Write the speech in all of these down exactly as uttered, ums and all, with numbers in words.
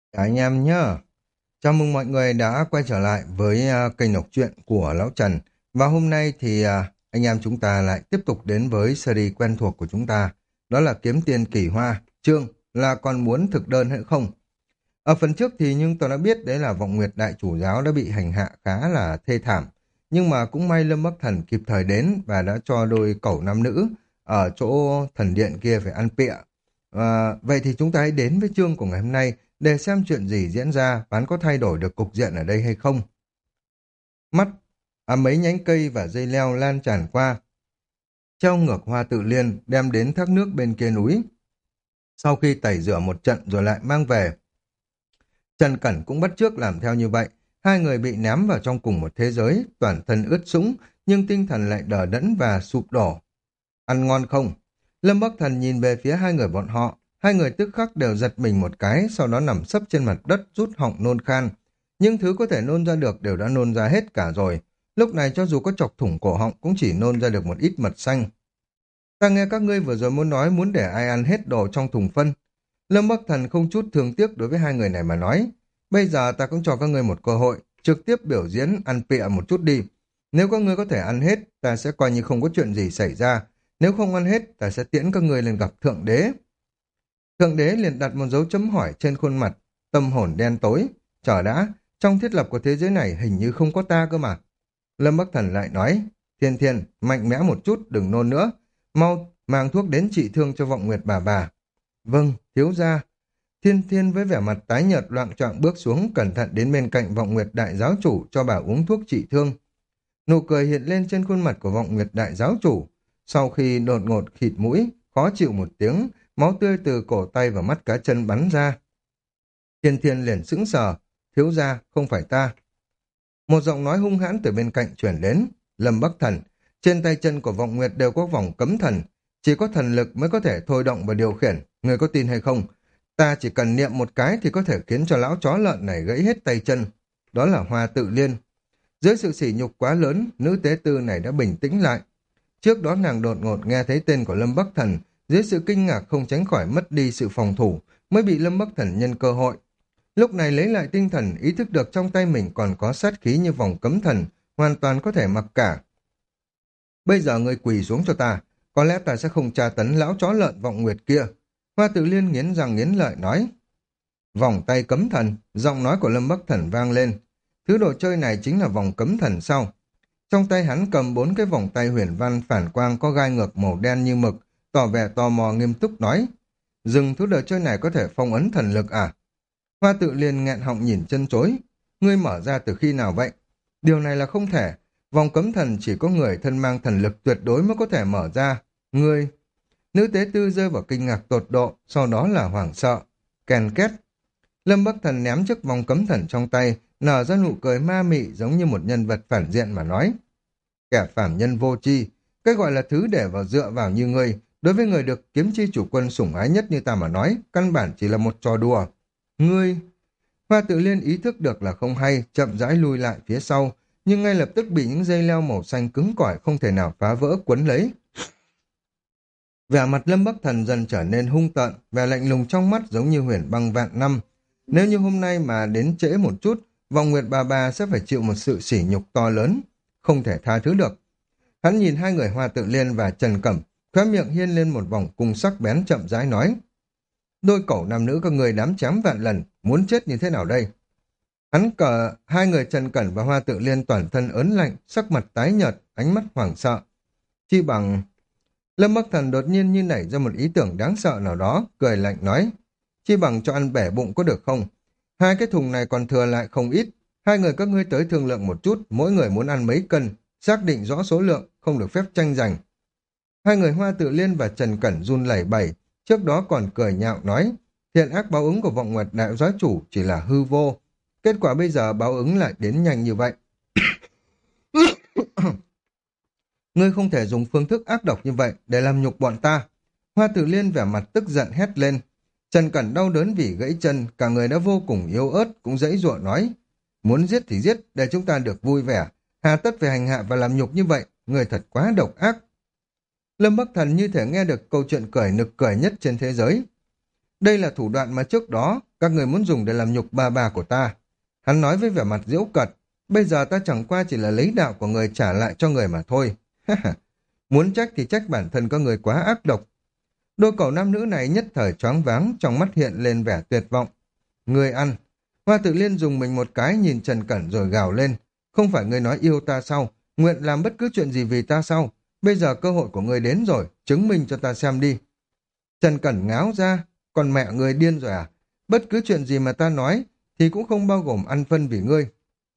Cả anh em nhá. Chào mừng mọi người đã quay trở lại với à, kênh đọc truyện của Lão Trần. Và hôm nay thì à, anh em chúng ta lại tiếp tục đến với series quen thuộc của chúng ta. Đó là Kiếm Tiền Kỳ Hoa, chương là còn muốn thực đơn hay không. Ở phần trước thì nhưng tôi đã biết đấy là Vọng Nguyệt Đại Chủ Giáo đã bị hành hạ khá là thê thảm. Nhưng mà cũng may Lâm Bắc Thần kịp thời đến và đã cho đôi cẩu nam nữ ở chỗ thần điện kia phải ăn pịa. À, vậy thì chúng ta hãy đến với chương của ngày hôm nay để xem chuyện gì diễn ra và hắn có thay đổi được cục diện ở đây hay không. Mắt, à, mấy nhánh cây và dây leo lan tràn qua, treo ngược hoa tự liên đem đến thác nước bên kia núi. Sau khi tẩy rửa một trận rồi lại mang về, Trần Cẩn cũng bắt chước làm theo như vậy. Hai người bị ném vào trong cùng một thế giới, toàn thân ướt sũng, nhưng tinh thần lại đờ đẫn và sụp đổ. Ăn ngon không? Lâm Bắc Thần nhìn về phía hai người bọn họ. Hai người tức khắc đều giật mình một cái, sau đó nằm sấp trên mặt đất rút họng nôn khan. Nhưng thứ có thể nôn ra được đều đã nôn ra hết cả rồi. Lúc này cho dù có chọc thủng cổ họng cũng chỉ nôn ra được một ít mật xanh. Ta nghe các ngươi vừa rồi muốn nói muốn để ai ăn hết đồ trong thùng phân. Lâm Bắc Thần không chút thương tiếc đối với hai người này mà nói. Bây giờ ta cũng cho các ngươi một cơ hội, trực tiếp biểu diễn ăn pịa một chút đi. Nếu các ngươi có thể ăn hết, ta sẽ coi như không có chuyện gì xảy ra. Nếu không ăn hết, ta sẽ tiễn các ngươi lên gặp Thượng Đế. Thượng Đế liền đặt một dấu chấm hỏi trên khuôn mặt, tâm hồn đen tối. Chờ đã, trong thiết lập của thế giới này hình như không có ta cơ mà. Lâm Bắc Thần lại nói, Thiên Thiên, mạnh mẽ một chút, đừng nôn nữa. Mau mang thuốc đến trị thương cho Vọng Nguyệt bà bà. Vâng, thiếu gia. Thiên Thiên với vẻ mặt tái nhợt loạng choạng bước xuống, cẩn thận đến bên cạnh Vọng Nguyệt đại giáo chủ cho bà uống thuốc trị thương. Nụ cười hiện lên trên khuôn mặt của Vọng Nguyệt đại giáo chủ. Sau khi đột ngột khịt mũi, khó chịu một tiếng, máu tươi từ cổ tay và mắt cá chân bắn ra. Thiên Thiên liền sững sờ, thiếu gia, không phải ta. Một giọng nói hung hãn từ bên cạnh chuyển đến, Lâm Bắc Thần, trên tay chân của Vọng Nguyệt đều có vòng cấm thần, chỉ có thần lực mới có thể thôi động và điều khiển, người có tin hay không? Ta chỉ cần niệm một cái thì có thể khiến cho lão chó lợn này gãy hết tay chân. Đó là Hoa Tự Liên. Dưới sự sỉ nhục quá lớn, nữ tế tư này đã bình tĩnh lại. Trước đó nàng đột ngột nghe thấy tên của Lâm Bắc Thần, dưới sự kinh ngạc không tránh khỏi mất đi sự phòng thủ, mới bị Lâm Bắc Thần nhân cơ hội. Lúc này lấy lại tinh thần, ý thức được trong tay mình còn có sát khí như vòng cấm thần, hoàn toàn có thể mặc cả. Bây giờ ngươi quỳ xuống cho ta, có lẽ ta sẽ không tra tấn lão chó lợn Vọng Nguyệt kia. Hoa Tự Liên nghiến răng nghiến lợi nói. Vòng tay cấm thần, giọng nói của Lâm Bắc Thần vang lên. Thứ đồ chơi này chính là vòng cấm thần sao? Trong tay hắn cầm bốn cái vòng tay huyền văn phản quang có gai ngược màu đen như mực, tỏ vẻ tò mò nghiêm túc nói. Dừng thứ đồ chơi này có thể phong ấn thần lực à? Hoa Tự Liên nghẹn họng nhìn chân chối. Ngươi mở ra từ khi nào vậy? Điều này là không thể. Vòng cấm thần chỉ có người thân mang thần lực tuyệt đối mới có thể mở ra. Ngươi... Nữ tế tư rơi vào kinh ngạc tột độ, sau đó là hoảng sợ. Kèn két. Lâm Bắc Thần ném chiếc vòng cấm thần trong tay, nở ra nụ cười ma mị giống như một nhân vật phản diện mà nói. Kẻ phàm nhân vô tri, cái gọi là thứ để vào dựa vào như ngươi, đối với người được kiếm chi chủ quân sủng ái nhất như ta mà nói, căn bản chỉ là một trò đùa. Ngươi... Hoa Tự Liên ý thức được là không hay, chậm rãi lui lại phía sau, nhưng ngay lập tức bị những dây leo màu xanh cứng cỏi không thể nào phá vỡ quấn lấy. Vẻ mặt Lâm Bắc Thần dần trở nên hung tợn, vẻ lạnh lùng trong mắt giống như huyền băng vạn năm. Nếu như hôm nay mà đến trễ một chút, Vọng Nguyệt bà bà sẽ phải chịu một sự sỉ nhục to lớn, không thể tha thứ được. Hắn nhìn hai người Hoa Tự Liên và Trần Cẩm, khóe miệng hiên lên một vòng cung sắc bén chậm rãi nói. Đôi cẩu nam nữ các người đám chém vạn lần, muốn chết như thế nào đây? Hắn cờ hai người Trần Cẩn và Hoa Tự Liên toàn thân ớn lạnh, sắc mặt tái nhợt, ánh mắt hoảng sợ. Chi bằng... Lâm Bắc Thần đột nhiên như nảy ra một ý tưởng đáng sợ nào đó, cười lạnh nói. Chi bằng cho ăn bẻ bụng có được không? Hai cái thùng này còn thừa lại không ít. Hai người các ngươi tới thương lượng một chút, mỗi người muốn ăn mấy cân, xác định rõ số lượng, không được phép tranh giành. Hai người Hoa Tự Liên và Trần Cẩn run lẩy bẩy, trước đó còn cười nhạo nói. Thiện ác báo ứng của Vọng Nguyệt đại giáo chủ chỉ là hư vô. Kết quả bây giờ báo ứng lại đến nhanh như vậy. Ngươi không thể dùng phương thức ác độc như vậy để làm nhục bọn ta. Hoa Tử Liên vẻ mặt tức giận hét lên. Trần Cẩn đau đớn vì gãy chân, cả người đã vô cùng yếu ớt, cũng giãy giụa nói. Muốn giết thì giết, để chúng ta được vui vẻ. Hà tất phải hành hạ và làm nhục như vậy, người thật quá độc ác. Lâm Bắc Thần như thể nghe được câu chuyện cười nực cười nhất trên thế giới. Đây là thủ đoạn mà trước đó các người muốn dùng để làm nhục bà bà của ta. Hắn nói với vẻ mặt giễu cợt, bây giờ ta chẳng qua chỉ là lấy đạo của người trả lại cho người mà thôi. Muốn trách thì trách bản thân các người quá ác độc. Đôi cậu nam nữ này nhất thời choáng váng, trong mắt hiện lên vẻ tuyệt vọng. Người ăn. Hoa Tự Liên dùng mình một cái nhìn Trần Cẩn rồi gào lên. Không phải ngươi nói yêu ta sao? Nguyện làm bất cứ chuyện gì vì ta sao? Bây giờ cơ hội của ngươi đến rồi, chứng minh cho ta xem đi. Trần Cẩn ngáo ra, còn mẹ ngươi điên rồi à? Bất cứ chuyện gì mà ta nói thì cũng không bao gồm ăn phân vì ngươi.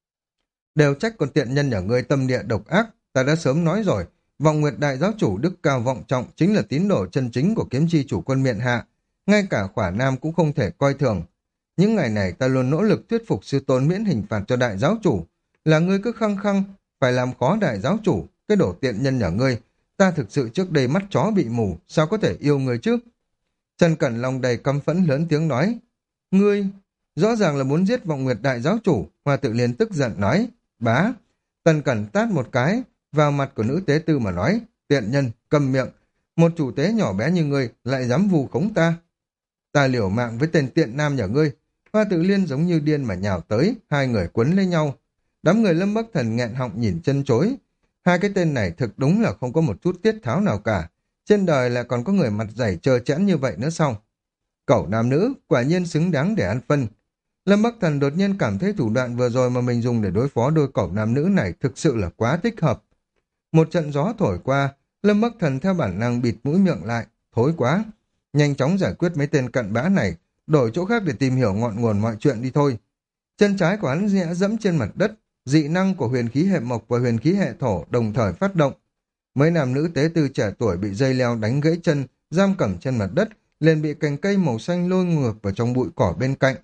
Đều trách con tiện nhân nhà ngươi tâm địa độc ác, ta đã sớm nói rồi. Vọng Nguyệt Đại Giáo Chủ đức cao vọng trọng chính là tín đồ chân chính của kiếm chi chủ quân miện hạ. Ngay cả Khỏa Nam cũng không thể coi thường. Những ngày này ta luôn nỗ lực thuyết phục sư tôn miễn hình phạt cho Đại Giáo Chủ. Là ngươi cứ khăng khăng, phải làm khó Đại Giáo Chủ, cái đổ tiện nhân nhà ngươi. Ta thực sự trước đây mắt chó bị mù, sao có thể yêu ngươi chứ? Trần Cẩn lòng đầy căm phẫn lớn tiếng nói. Ngươi, rõ ràng là muốn giết Vọng Nguyệt Đại Giáo Chủ. Hoa Tự Liên tức giận nói. Bá, Trần Cẩn tát một cái vào mặt của nữ tế tư mà nói, tiện nhân, cầm miệng, một chủ tế nhỏ bé như ngươi lại dám vù khống ta. Ta liều mạng với tên tiện nam nhà ngươi. Hoa Tự Liên giống như điên mà nhào tới, hai người quấn lấy nhau. Đám người Lâm Bắc Thần nghẹn họng nhìn chân chối. Hai cái tên này thực đúng là không có một chút tiết tháo nào cả. Trên đời lại còn có người mặt dày trơ trẽn như vậy nữa sao? Cẩu nam nữ, quả nhiên xứng đáng để ăn phân. Lâm Bắc Thần đột nhiên cảm thấy thủ đoạn vừa rồi mà mình dùng để đối phó đôi cẩu nam nữ này thực sự là quá thích hợp. Một trận gió thổi qua, Lâm Bắc Thần theo bản năng bịt mũi miệng lại, thối quá. Nhanh chóng giải quyết mấy tên cặn bã này, đổi chỗ khác để tìm hiểu ngọn nguồn mọi chuyện đi thôi. Chân trái của hắn nhẹ dẫm trên mặt đất, dị năng của huyền khí hệ mộc và huyền khí hệ thổ đồng thời phát động. Mấy nam nữ tế tư trẻ tuổi bị dây leo đánh gãy chân, giam cầm trên mặt đất, liền bị cành cây màu xanh lôi ngược vào trong bụi cỏ bên cạnh.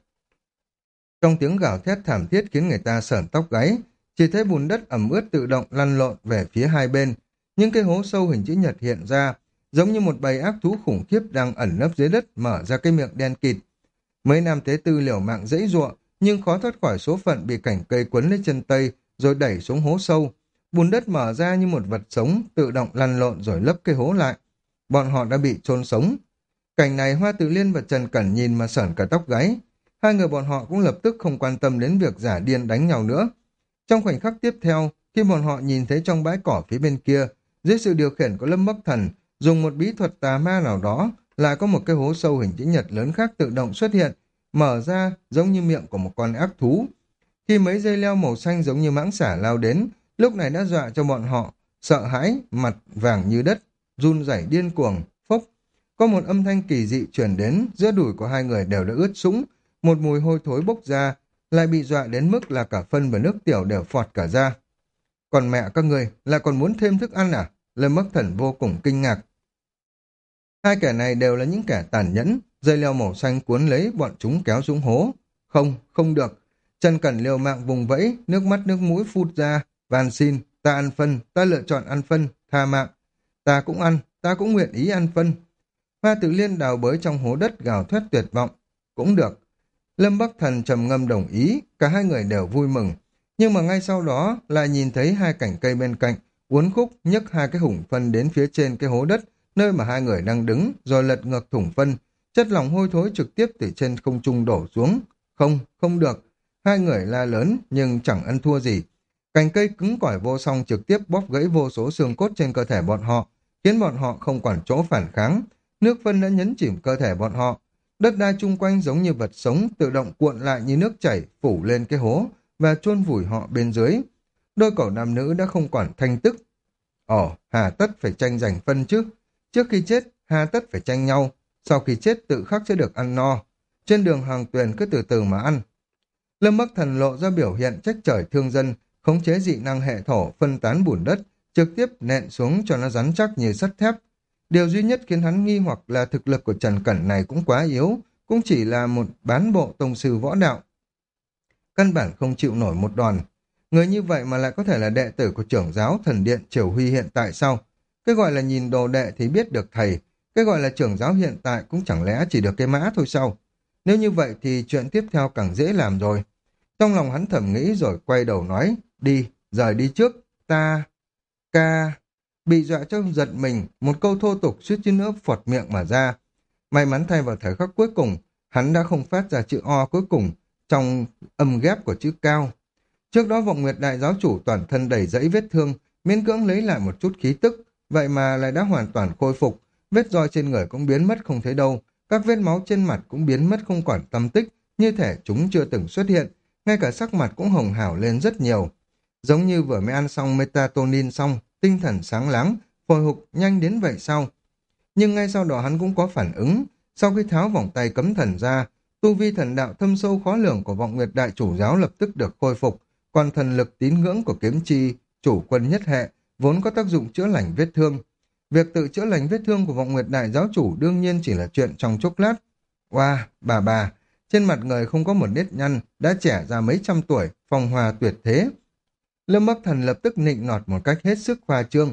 Trong tiếng gào thét thảm thiết khiến người ta sởn tóc gáy, chỉ thấy bùn đất ẩm ướt tự động lăn lộn về phía hai bên. Những cái hố sâu hình chữ nhật hiện ra, giống như một bầy ác thú khủng khiếp đang ẩn nấp dưới đất mở ra cái miệng đen kịt. Mấy nam tế tư liều mạng dãy giụa, nhưng khó thoát khỏi số phận bị cảnh cây quấn lấy chân tây rồi đẩy xuống hố sâu. Bùn đất mở ra như một vật sống, tự động lăn lộn rồi lấp cái hố lại. Bọn họ đã bị chôn sống. Cảnh này Hoa Tự Liên và Trần Cẩn nhìn mà sởn cả tóc gáy. Hai người bọn họ cũng lập tức không quan tâm đến việc giả điên đánh nhau nữa. Trong khoảnh khắc tiếp theo, khi bọn họ nhìn thấy trong bãi cỏ phía bên kia, dưới sự điều khiển của Lâm Bắc Thần, dùng một bí thuật tà ma nào đó, lại có một cái hố sâu hình chữ nhật lớn khác tự động xuất hiện, mở ra giống như miệng của một con ác thú. Khi mấy dây leo màu xanh giống như mãng xả lao đến, lúc này đã dọa cho bọn họ, sợ hãi, mặt vàng như đất, run rẩy điên cuồng, phốc. Có một âm thanh kỳ dị truyền đến, giữa đùi của hai người đều đã ướt sũng, một mùi hôi thối bốc ra, lại bị dọa đến mức là cả phân và nước tiểu đều phọt cả ra. Còn mẹ các người lại còn muốn thêm thức ăn à? Lâm Bắc Thần vô cùng kinh ngạc. Hai kẻ này đều là những kẻ tàn nhẫn, dây leo màu xanh cuốn lấy bọn chúng kéo xuống hố. Không, không được. Trần Cẩn liều mạng vùng vẫy, nước mắt nước mũi phun ra, van xin, ta ăn phân, ta lựa chọn ăn phân, tha mạng. Ta cũng ăn, ta cũng nguyện ý ăn phân. Hoa Tự Liên đào bới trong hố đất gào thét tuyệt vọng. Cũng được. Lâm Bắc Thần trầm ngâm đồng ý, cả hai người đều vui mừng. Nhưng mà ngay sau đó lại nhìn thấy hai cành cây bên cạnh, uốn khúc nhấc hai cái hủng phân đến phía trên cái hố đất, nơi mà hai người đang đứng, rồi lật ngược thủng phân. Chất lỏng hôi thối trực tiếp từ trên không trung đổ xuống. Không, không được. Hai người la lớn nhưng chẳng ăn thua gì. Cành cây cứng cỏi vô song trực tiếp bóp gãy vô số xương cốt trên cơ thể bọn họ, khiến bọn họ không còn chỗ phản kháng. Nước phân đã nhấn chìm cơ thể bọn họ. Đất đai chung quanh giống như vật sống tự động cuộn lại như nước chảy phủ lên cái hố và chôn vùi họ bên dưới. Đôi cẩu nam nữ đã không còn thanh tức. Ồ, hà tất phải tranh giành phân chứ. Trước khi chết, hà tất phải tranh nhau. Sau khi chết tự khắc sẽ được ăn no. Trên đường hàng tuyền cứ từ từ mà ăn. Lâm Bắc Thần lộ ra biểu hiện trách trời thương dân, khống chế dị năng hệ thổ phân tán bùn đất, trực tiếp nện xuống cho nó rắn chắc như sắt thép. Điều duy nhất khiến hắn nghi hoặc là thực lực của Trần Cẩn này cũng quá yếu, cũng chỉ là một bán bộ tông sư võ đạo. Căn bản không chịu nổi một đòn. Người như vậy mà lại có thể là đệ tử của trưởng giáo thần điện Triều Huy hiện tại sao? Cái gọi là nhìn đồ đệ thì biết được thầy, cái gọi là trưởng giáo hiện tại cũng chẳng lẽ chỉ được cái mã thôi sao? Nếu như vậy thì chuyện tiếp theo càng dễ làm rồi. Trong lòng hắn thầm nghĩ rồi quay đầu nói, đi, rời đi trước, ta, ca... Bị dọa cho giật mình, một câu thô tục suýt chút nữa phọt miệng mà ra. May mắn thay vào thời khắc cuối cùng, hắn đã không phát ra chữ O cuối cùng trong âm ghép của chữ cao. Trước đó vọng nguyệt đại giáo chủ toàn thân đầy dẫy vết thương, miễn cưỡng lấy lại một chút khí tức, vậy mà lại đã hoàn toàn khôi phục, vết roi trên người cũng biến mất không thấy đâu, các vết máu trên mặt cũng biến mất không còn tăm tích, như thể chúng chưa từng xuất hiện, ngay cả sắc mặt cũng hồng hào lên rất nhiều. Giống như vừa mới ăn xong metatonin xong, tinh thần sáng láng, hồi phục nhanh đến vậy sao? Nhưng ngay sau đó hắn cũng có phản ứng, sau khi tháo vòng tay cấm thần ra, tu vi thần đạo thâm sâu khó lường của vọng nguyệt đại chủ giáo lập tức được khôi phục, còn thần lực tín ngưỡng của kiếm chi, chủ quân nhất hệ, vốn có tác dụng chữa lành vết thương. Việc tự chữa lành vết thương của vọng nguyệt đại giáo chủ đương nhiên chỉ là chuyện trong chốc lát. Wow, bà bà, trên mặt người không có một nếp nhăn, đã trẻ ra mấy trăm tuổi, phong hòa tuyệt thế. Lâm Bắc Thần lập tức nịnh nọt một cách hết sức khoa trương.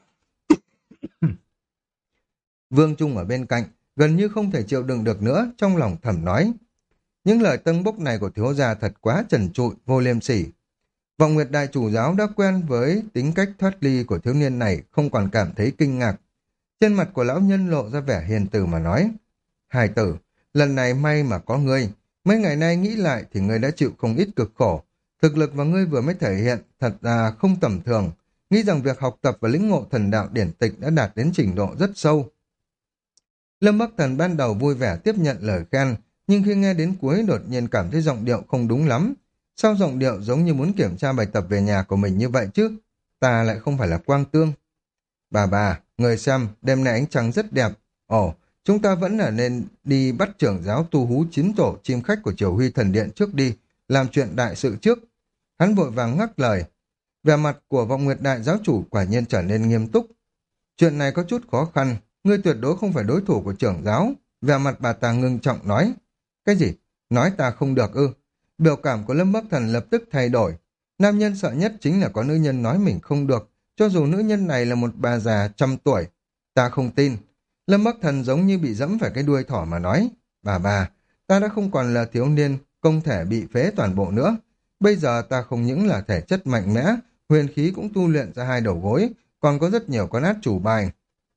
Vương Trung ở bên cạnh, gần như không thể chịu đựng được nữa, trong lòng thầm nói. Những lời tân bốc này của thiếu gia thật quá trần trụi, vô liêm sỉ. Vọng Nguyệt đại chủ giáo đã quen với tính cách thoát ly của thiếu niên này, không còn cảm thấy kinh ngạc. Trên mặt của lão nhân lộ ra vẻ hiền từ mà nói. Hài tử, lần này may mà có ngươi. Mấy ngày nay nghĩ lại thì ngươi đã chịu không ít cực khổ. Thực lực mà ngươi vừa mới thể hiện thật là không tầm thường. Nghĩ rằng việc học tập và lĩnh ngộ thần đạo điển tịch đã đạt đến trình độ rất sâu. Lâm Bắc Thần ban đầu vui vẻ tiếp nhận lời khen, nhưng khi nghe đến cuối đột nhiên cảm thấy giọng điệu không đúng lắm. Sao giọng điệu giống như muốn kiểm tra bài tập về nhà của mình như vậy chứ? Ta lại không phải là Quang Tương. Bà bà, người xem, đêm nay ánh trăng rất đẹp. Ồ, chúng ta vẫn là nên đi bắt trưởng giáo tu hú chín tổ chim khách của Triều Huy Thần Điện trước đi, làm chuyện đại sự trước. Hắn vội vàng ngắt lời. Vẻ mặt của vọng nguyệt đại giáo chủ quả nhiên trở nên nghiêm túc. Chuyện này có chút khó khăn, ngươi tuyệt đối không phải đối thủ của trưởng giáo. Vẻ mặt bà ta ngưng trọng nói. Cái gì? Nói ta không được ư? Biểu cảm của Lâm Bắc Thần lập tức thay đổi. Nam nhân sợ nhất chính là có nữ nhân nói mình không được, cho dù nữ nhân này là một bà già trăm tuổi. Ta không tin. Lâm Bắc Thần giống như bị dẫm phải cái đuôi thỏ mà nói. Bà bà, ta đã không còn là thiếu niên, không thể bị phế toàn bộ nữa. Bây giờ ta không những là thể chất mạnh mẽ, huyền khí cũng tu luyện ra hai đầu gối, còn có rất nhiều con át chủ bài.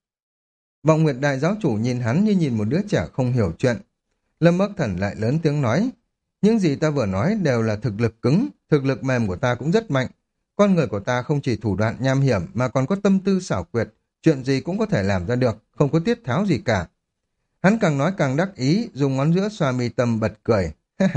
Vọng Nguyệt đại giáo chủ nhìn hắn như nhìn một đứa trẻ không hiểu chuyện. Lâm Bắc Thần lại lớn tiếng nói. Những gì ta vừa nói đều là thực lực cứng, thực lực mềm của ta cũng rất mạnh. Con người của ta không chỉ thủ đoạn nham hiểm mà còn có tâm tư xảo quyệt, chuyện gì cũng có thể làm ra được, không có tiết tháo gì cả. Hắn càng nói càng đắc ý, dùng ngón giữa xoa mi tâm bật cười.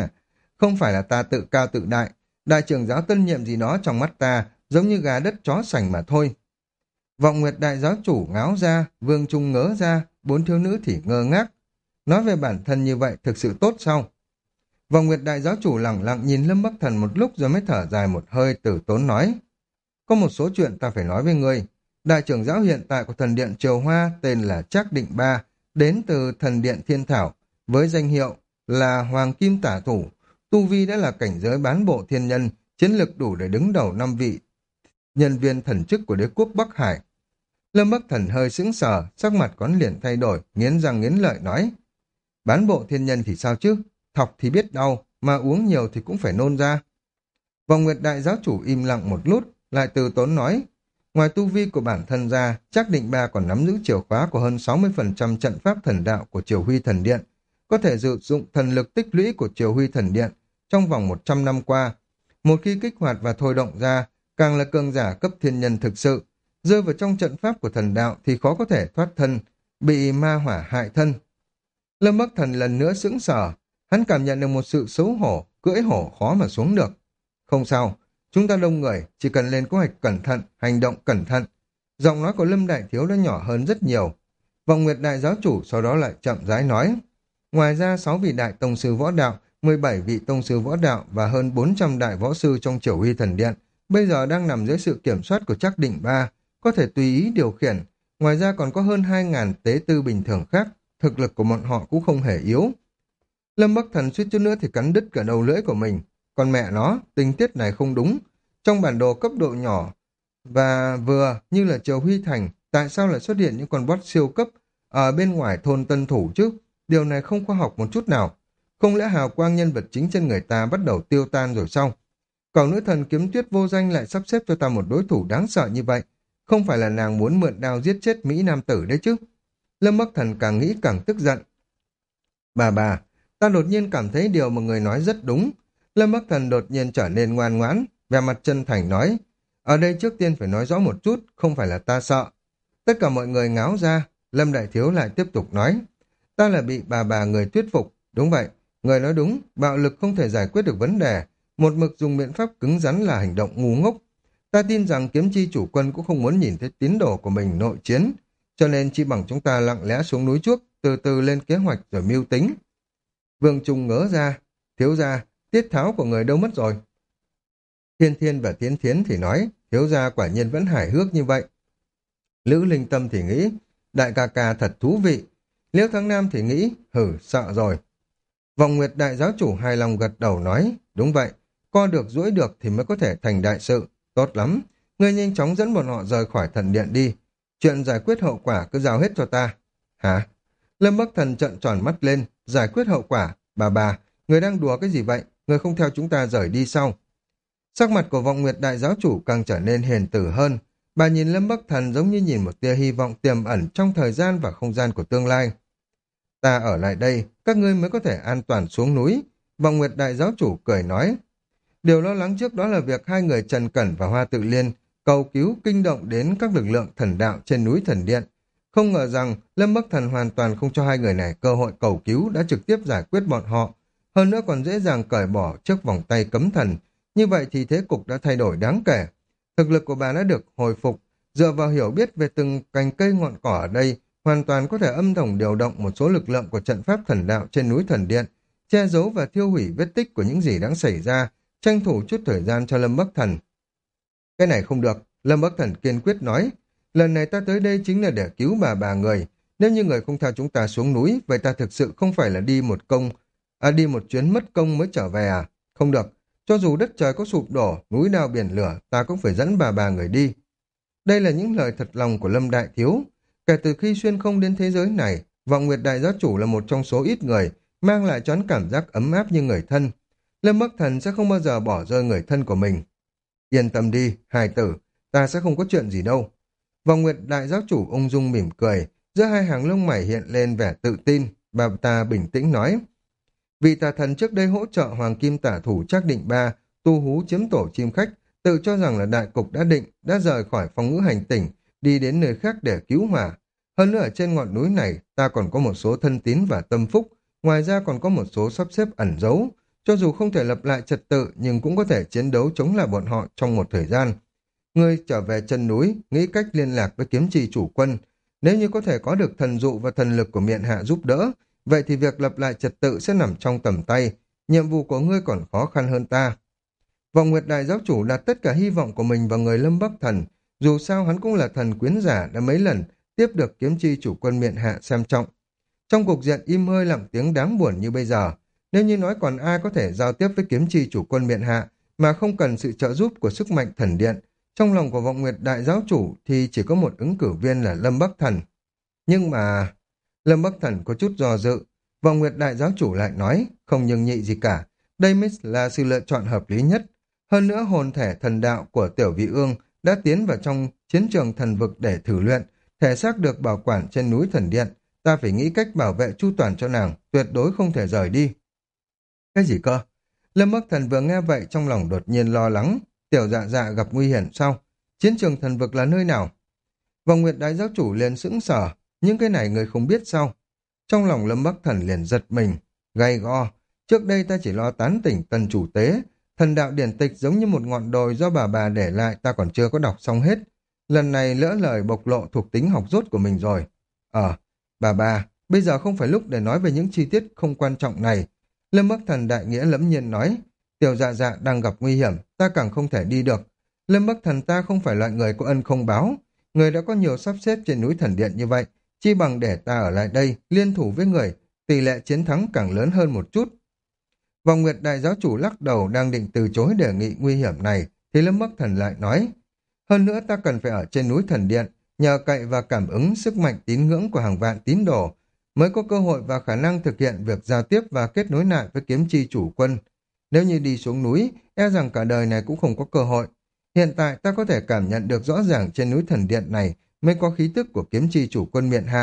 Không phải là ta tự cao tự đại, đại trưởng giáo tân nhiệm gì đó trong mắt ta giống như gà đất chó sành mà thôi. Vọng Nguyệt đại giáo chủ ngáo ra, Vương Trung ngớ ra, bốn thiếu nữ thì ngơ ngác. Nói về bản thân như vậy thực sự tốt sao? Vọng Nguyệt đại giáo chủ lẳng lặng nhìn Lâm Bắc Thần một lúc rồi mới thở dài một hơi từ tốn nói. Có một số chuyện ta phải nói với ngươi. Đại trưởng giáo hiện tại của thần điện Triều Hoa tên là Trác Định Ba, đến từ thần điện Thiên Thảo, với danh hiệu là Hoàng Kim Tả Thủ. Tu vi đã là cảnh giới bán bộ thiên nhân, chiến lực đủ để đứng đầu năm vị nhân viên thần chức của đế quốc Bắc Hải. Lâm Bắc Thần hơi sững sờ, sắc mặt con liền thay đổi, nghiến răng nghiến lợi nói. Bán bộ thiên nhân thì sao chứ? Thọc thì biết đau, mà uống nhiều thì cũng phải nôn ra. Vọng Nguyệt đại giáo chủ im lặng một lúc, lại từ tốn nói. Ngoài tu vi của bản thân ra, Trác Định Ba còn nắm giữ chìa khóa của hơn sáu mươi phần trăm trận pháp thần đạo của Triều Huy Thần Điện, có thể sử dụng thần lực tích lũy của Triều Huy Thần Điện trong vòng một trăm năm qua. Một khi kích hoạt và thôi động ra, càng là cường giả cấp thiên nhân thực sự, rơi vào trong trận pháp của thần đạo thì khó có thể thoát thân, bị ma hỏa hại thân. Lâm Bắc Thần lần nữa sững sờ, hắn cảm nhận được một sự xấu hổ, cưỡi hổ khó mà xuống được. Không sao, chúng ta đông người, chỉ cần lên kế hoạch cẩn thận, hành động cẩn thận. Giọng nói của Lâm Đại Thiếu đã nhỏ hơn rất nhiều. Vọng Nguyệt đại giáo chủ sau đó lại chậm rãi nói. Ngoài ra sáu vị đại tông sư võ đạo, mười bảy vị tông sư võ đạo và hơn bốn trăm đại võ sư trong Triều Huy Thần Điện bây giờ đang nằm dưới sự kiểm soát của Trác Định Ba, có thể tùy ý điều khiển. Ngoài ra còn có hơn hai ngàn tế tư bình thường khác, thực lực của bọn họ cũng không hề yếu. Lâm Bắc Thần suýt chút nữa thì cắn đứt cả đầu lưỡi của mình. Còn mẹ nó, tình tiết này không đúng. Trong bản đồ cấp độ nhỏ và vừa như là Triều Huy Thành, tại sao lại xuất hiện những con boss siêu cấp ở bên ngoài thôn Tân Thủ chứ? Điều này không khoa học một chút nào. Không lẽ hào quang nhân vật chính trên người ta bắt đầu tiêu tan rồi sao? Còn nữ thần kiếm tuyết vô danh lại sắp xếp cho ta một đối thủ đáng sợ như vậy. Không phải là nàng muốn mượn đao giết chết Mỹ Nam Tử đấy chứ? Lâm Bắc Thần càng nghĩ càng tức giận. Bà bà, ta đột nhiên cảm thấy điều mà người nói rất đúng. Lâm Bắc Thần đột nhiên trở nên ngoan ngoãn, vẻ mặt chân thành nói. Ở đây trước tiên phải nói rõ một chút, không phải là ta sợ. Tất cả mọi người ngáo ra, Lâm Đại Thiếu lại tiếp tục nói. Ta là bị bà bà người thuyết phục, đúng vậy. Người nói đúng, bạo lực không thể giải quyết được vấn đề. Một mực dùng biện pháp cứng rắn là hành động ngu ngốc. Ta tin rằng kiếm chi chủ quân cũng không muốn nhìn thấy tín đồ của mình nội chiến. Cho nên chỉ bằng chúng ta lặng lẽ xuống núi trước, từ từ lên kế hoạch rồi mưu tính. Vương Trung ngỡ ra, thiếu gia, tiết tháo của người đâu mất rồi. Thiên Thiên và Thiến Thiến thì nói, thiếu gia quả nhiên vẫn hài hước như vậy. Lữ Linh Tâm thì nghĩ, đại ca ca thật thú vị. Liễu Thắng Nam thì nghĩ, hử, sợ rồi. Vọng Nguyệt đại giáo chủ hài lòng gật đầu nói, đúng vậy, co được duỗi được thì mới có thể thành đại sự, tốt lắm. Ngươi nhanh chóng dẫn bọn họ rời khỏi thần điện đi. Chuyện giải quyết hậu quả cứ giao hết cho ta. Hả? Lâm Bắc Thần trợn tròn mắt lên, giải quyết hậu quả. Bà bà, người đang đùa cái gì vậy? Người không theo chúng ta rời đi sau. Sắc mặt của Vọng Nguyệt đại giáo chủ càng trở nên hiền tử hơn. Bà nhìn Lâm Bắc Thần giống như nhìn một tia hy vọng tiềm ẩn trong thời gian và không gian của tương lai. Ta ở lại đây, các ngươi mới có thể an toàn xuống núi. Vọng Nguyệt đại giáo chủ cười nói. Điều lo lắng trước đó là việc hai người Trần Cẩn và Hoa Tự Liên cầu cứu kinh động đến các lực lượng thần đạo trên núi thần điện. Không ngờ rằng Lâm Bắc Thần hoàn toàn không cho hai người này cơ hội cầu cứu, đã trực tiếp giải quyết bọn họ. Hơn nữa còn dễ dàng cởi bỏ trước vòng tay cấm thần. Như vậy thì thế cục đã thay đổi đáng kể. Thực lực của bà đã được hồi phục, dựa vào hiểu biết về từng cành cây ngọn cỏ ở đây, hoàn toàn có thể âm thầm điều động một số lực lượng của trận pháp thần đạo trên núi thần điện, che giấu và thiêu hủy vết tích của những gì đang xảy ra, tranh thủ chút thời gian cho Lâm Bắc Thần. Cái này không được, Lâm Bắc Thần kiên quyết nói. Lần này ta tới đây chính là để cứu bà bà người. Nếu như người không theo chúng ta xuống núi, vậy ta thực sự không phải là đi một công, à đi một chuyến mất công mới trở về à? Không được, cho dù đất trời có sụp đổ, núi đao biển lửa, ta cũng phải dẫn bà bà người đi. Đây là những lời thật lòng của Lâm Đại Thiếu. Kể từ khi xuyên không đến thế giới này, Vọng Nguyệt Đại Giáo Chủ là một trong số ít người mang lại cho hắn cảm giác ấm áp như người thân. Lâm Bắc Thần sẽ không bao giờ bỏ rơi người thân của mình. Yên tâm đi, hài tử, ta sẽ không có chuyện gì đâu. Vọng Nguyệt Đại Giáo Chủ ung dung mỉm cười, giữa hai hàng lông mày hiện lên vẻ tự tin, bà ta bình tĩnh nói. Vị tà thần trước đây hỗ trợ Hoàng Kim Tả Thủ Trác Định Ba, tu hú chiếm tổ chim khách, tự cho rằng là đại cục đã định, đã rời khỏi phong ngữ hành tỉnh, đi đến nơi khác để cứu hỏa. Hơn nữa ở trên ngọn núi này, ta còn có một số thân tín và tâm phúc, ngoài ra còn có một số sắp xếp ẩn giấu. Cho dù không thể lập lại trật tự, nhưng cũng có thể chiến đấu chống lại bọn họ trong một thời gian. Ngươi trở về chân núi, nghĩ cách liên lạc với kiếm trì chủ quân. Nếu như có thể có được thần dụ và thần lực của miện hạ giúp đỡ, vậy thì việc lập lại trật tự sẽ nằm trong tầm tay. Nhiệm vụ của ngươi còn khó khăn hơn ta. Vọng Nguyệt Đại Giáo Chủ đặt tất cả hy vọng của mình vào người Lâm Bắc Thần. Dù sao hắn cũng là thần quyến giả đã mấy lần tiếp được kiếm chi chủ quân miện hạ xem trọng. Trong cục diện im hơi lặng tiếng đáng buồn như bây giờ, nếu như nói còn ai có thể giao tiếp với kiếm chi chủ quân miện hạ mà không cần sự trợ giúp của sức mạnh thần điện, trong lòng của Vọng Nguyệt Đại Giáo Chủ thì chỉ có một ứng cử viên là Lâm Bắc Thần. Nhưng mà... Lâm Bắc Thần có chút do dự. Vọng Nguyệt Đại Giáo Chủ lại nói, không nhường nhị gì cả. Đây mới là sự lựa chọn hợp lý nhất. Hơn nữa hồn thể thần đạo của Tiểu Vị Ương đã tiến vào trong chiến trường thần vực để thử luyện, thể xác được bảo quản trên núi thần điện. Ta phải nghĩ cách bảo vệ chu toàn cho nàng, tuyệt đối không thể rời đi. Cái gì cơ? Lâm Bắc Thần vừa nghe vậy trong lòng đột nhiên lo lắng. Tiểu Dạ Dạ gặp nguy hiểm sao? Chiến trường thần vực là nơi nào? Vọng Nguyệt Đại Giáo Chủ liền sững sờ. Nhưng cái này người không biết sao? Trong lòng Lâm Bắc Thần liền giật mình, gay go. Trước đây ta chỉ lo tán tỉnh tần chủ tế. Thần đạo điển tịch giống như một ngọn đồi do bà bà để lại, ta còn chưa có đọc xong hết. Lần này lỡ lời bộc lộ thuộc tính học dốt của mình rồi. Ờ, bà bà, bây giờ không phải lúc để nói về những chi tiết không quan trọng này. Lâm Bắc Thần đại nghĩa lẫm nhiên nói, Tiểu Dạ Dạ đang gặp nguy hiểm, ta càng không thể đi được. Lâm Bắc Thần ta không phải loại người có ân không báo. Người đã có nhiều sắp xếp trên núi thần điện như vậy, chi bằng để ta ở lại đây, liên thủ với người, tỷ lệ chiến thắng càng lớn hơn một chút. Vọng Nguyệt Đại Giáo Chủ lắc đầu đang định từ chối đề nghị nguy hiểm này, thì Lâm Bắc Thần lại nói, hơn nữa ta cần phải ở trên núi thần điện, nhờ cậy và cảm ứng sức mạnh tín ngưỡng của hàng vạn tín đồ, mới có cơ hội và khả năng thực hiện việc giao tiếp và kết nối lại với kiếm chi chủ quân. Nếu như đi xuống núi, e rằng cả đời này cũng không có cơ hội. Hiện tại ta có thể cảm nhận được rõ ràng trên núi thần điện này mới có khí tức của kiếm chi chủ quân miện hạ.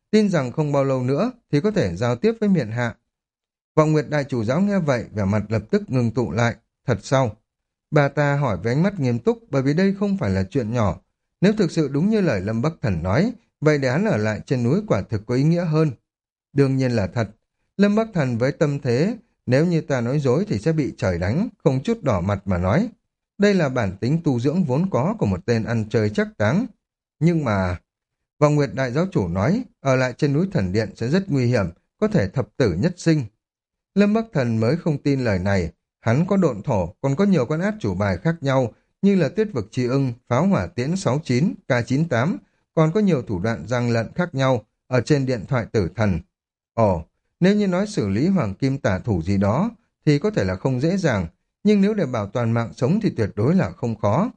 tin rằng không bao lâu nữa thì có thể giao tiếp với miện hạ. Vọng Nguyệt đại chủ giáo nghe vậy, vẻ mặt lập tức ngừng tụ lại. Thật sao? Bà ta hỏi với ánh mắt nghiêm túc, bởi vì đây không phải là chuyện nhỏ. Nếu thực sự đúng như lời Lâm Bắc Thần nói, vậy để hắn ở lại trên núi quả thực có ý nghĩa hơn. Đương nhiên là thật. Lâm Bắc Thần với tâm thế, nếu như ta nói dối thì sẽ bị trời đánh, không chút đỏ mặt mà nói. Đây là bản tính tu dưỡng vốn có của một tên ăn chơi chắc táng. Nhưng mà... Vọng Nguyệt đại giáo chủ nói, ở lại trên núi thần điện sẽ rất nguy hiểm, có thể thập tử nhất sinh. Lâm Bắc Thần mới không tin lời này, hắn có độn thổ, còn có nhiều con át chủ bài khác nhau, như là tuyết vực chi ưng, pháo hỏa tiễn sáu chín, K chín tám, còn có nhiều thủ đoạn răng lận khác nhau ở trên điện thoại tử thần. Ồ, nếu như nói xử lý hoàng kim tả thủ gì đó, thì có thể là không dễ dàng, nhưng nếu để bảo toàn mạng sống thì tuyệt đối là không khó.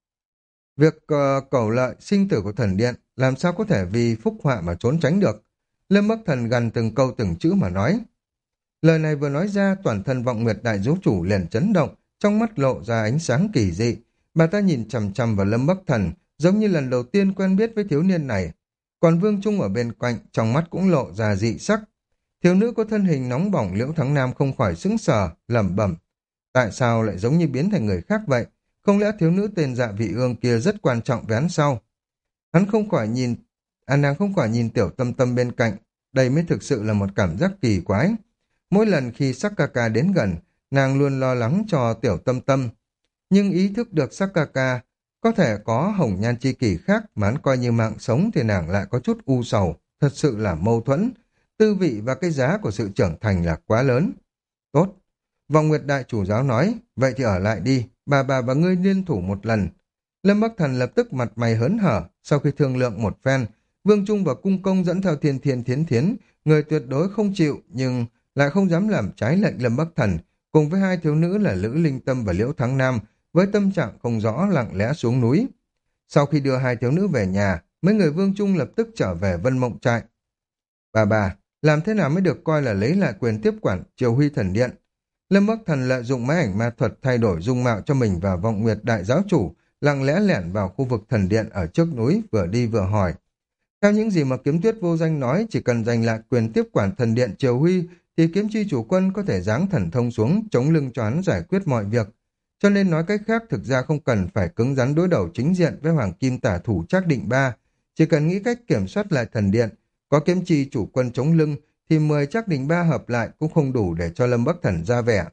Việc uh, cầu lợi sinh tử của thần điện làm sao có thể vì phúc họa mà trốn tránh được. Lâm Bắc Thần gần từng câu từng chữ mà nói. Lời này vừa nói ra, toàn thân Vọng Nguyệt đại giáo chủ liền chấn động, trong mắt lộ ra ánh sáng kỳ dị. Bà ta nhìn chằm chằm vào Lâm Bắc Thần, giống như lần đầu tiên quen biết với thiếu niên này. Còn Vương Trung ở bên cạnh, trong mắt cũng lộ ra dị sắc. Thiếu nữ có thân hình nóng bỏng Liễu Thắng Nam không khỏi sững sờ, lẩm bẩm. Tại sao lại giống như biến thành người khác vậy? Không lẽ thiếu nữ tên Dạ Vị Ương kia rất quan trọng với hắn sao? Hắn không khỏi nhìn, à nàng không khỏi nhìn Tiểu Tâm Tâm bên cạnh. Đây mới thực sự là một cảm giác kỳ quái. Mỗi lần khi Sakaka đến gần, nàng luôn lo lắng cho Tiểu Tâm Tâm. Nhưng ý thức được Sakaka có thể có hồng nhan chi kỷ khác mà hắn coi như mạng sống thì nàng lại có chút u sầu, thật sự là mâu thuẫn. Tư vị và cái giá của sự trưởng thành là quá lớn. Tốt. Vọng Nguyệt đại chủ giáo nói, vậy thì ở lại đi, bà bà và ngươi liên thủ một lần. Lâm Bắc Thần lập tức mặt mày hớn hở, sau khi thương lượng một phen, Vương Trung và Cung Công dẫn theo Thiên Thiên Thiến Thiến, người tuyệt đối không chịu nhưng lại không dám làm trái lệnh Lâm Bắc Thần, cùng với hai thiếu nữ là Lữ Linh Tâm và Liễu Thắng Nam, với tâm trạng không rõ lặng lẽ xuống núi. Sau khi đưa hai thiếu nữ về nhà, mấy người Vương Trung lập tức trở về Vân Mộng Trại. Bà bà, làm thế nào mới được coi là lấy lại quyền tiếp quản Triều Huy Thần Điện? Lâm Bắc Thần lợi dụng máy ảnh ma thuật thay đổi dung mạo cho mình và Vọng Nguyệt đại giáo chủ, lặng lẽ lẻn vào khu vực thần điện ở trước núi, vừa đi vừa hỏi. Theo những gì mà Kiếm Tuyết Vô Danh nói, chỉ cần giành lại quyền tiếp quản thần điện Triều Huy, thì kiếm chi chủ quân có thể giáng thần thông xuống, chống lưng cho hắn giải quyết mọi việc. Cho nên nói cách khác, thực ra không cần phải cứng rắn đối đầu chính diện với Hoàng Kim tả thủ Trác Định Ba, chỉ cần nghĩ cách kiểm soát lại thần điện, có kiếm chi chủ quân chống lưng, thì mười Trác Định Ba hợp lại cũng không đủ để cho Lâm Bắc Thần ra vẻ.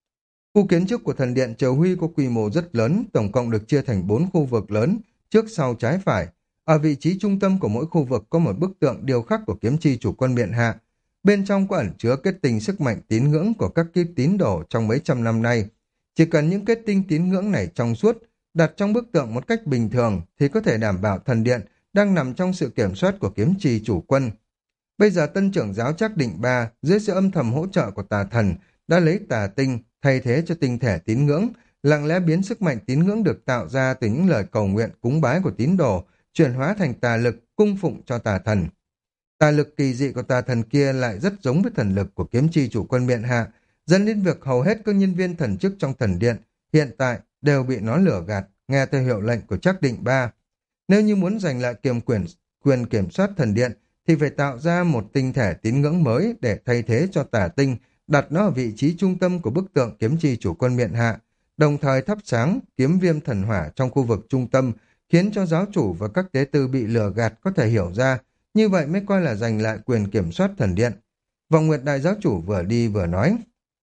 Khu kiến trúc của thần điện Triều Huy có quy mô rất lớn, tổng cộng được chia thành bốn khu vực lớn, trước sau trái phải. Ở vị trí trung tâm của mỗi khu vực có một bức tượng điêu khắc của kiếm chi chủ quân miện hạ. Bên trong có ẩn chứa kết tinh sức mạnh tín ngưỡng của các kiếp tín đồ trong mấy trăm năm nay. Chỉ cần những kết tinh tín ngưỡng này trong suốt, đặt trong bức tượng một cách bình thường thì có thể đảm bảo thần điện đang nằm trong sự kiểm soát của kiếm chi chủ quân. Bây giờ tân trưởng giáo Trác Định Ba dưới sự âm thầm hỗ trợ của tà thần đã lấy tà tinh thay thế cho tinh thể tín ngưỡng, lặng lẽ biến sức mạnh tín ngưỡng được tạo ra từ những lời cầu nguyện cúng bái của tín đồ chuyển hóa thành tà lực cung phụng cho tà thần. Tà lực kỳ dị của tà thần kia lại rất giống với thần lực của kiếm chi chủ quân miện hạ, dẫn đến việc hầu hết các nhân viên thần chức trong thần điện hiện tại đều bị nó lừa gạt, nghe theo hiệu lệnh của Trác Định Ba. Nếu như muốn giành lại kiềm quyền quyền kiểm soát thần điện thì phải tạo ra một tinh thể tín ngưỡng mới để thay thế cho tà tinh, đặt nó ở vị trí trung tâm của bức tượng kiếm chi chủ quân miện hạ, đồng thời thắp sáng kiếm viêm thần hỏa trong khu vực trung tâm, khiến cho giáo chủ và các tế tư bị lừa gạt có thể hiểu ra, như vậy mới coi là giành lại quyền kiểm soát thần điện. Vọng Nguyệt đại giáo chủ vừa đi vừa nói.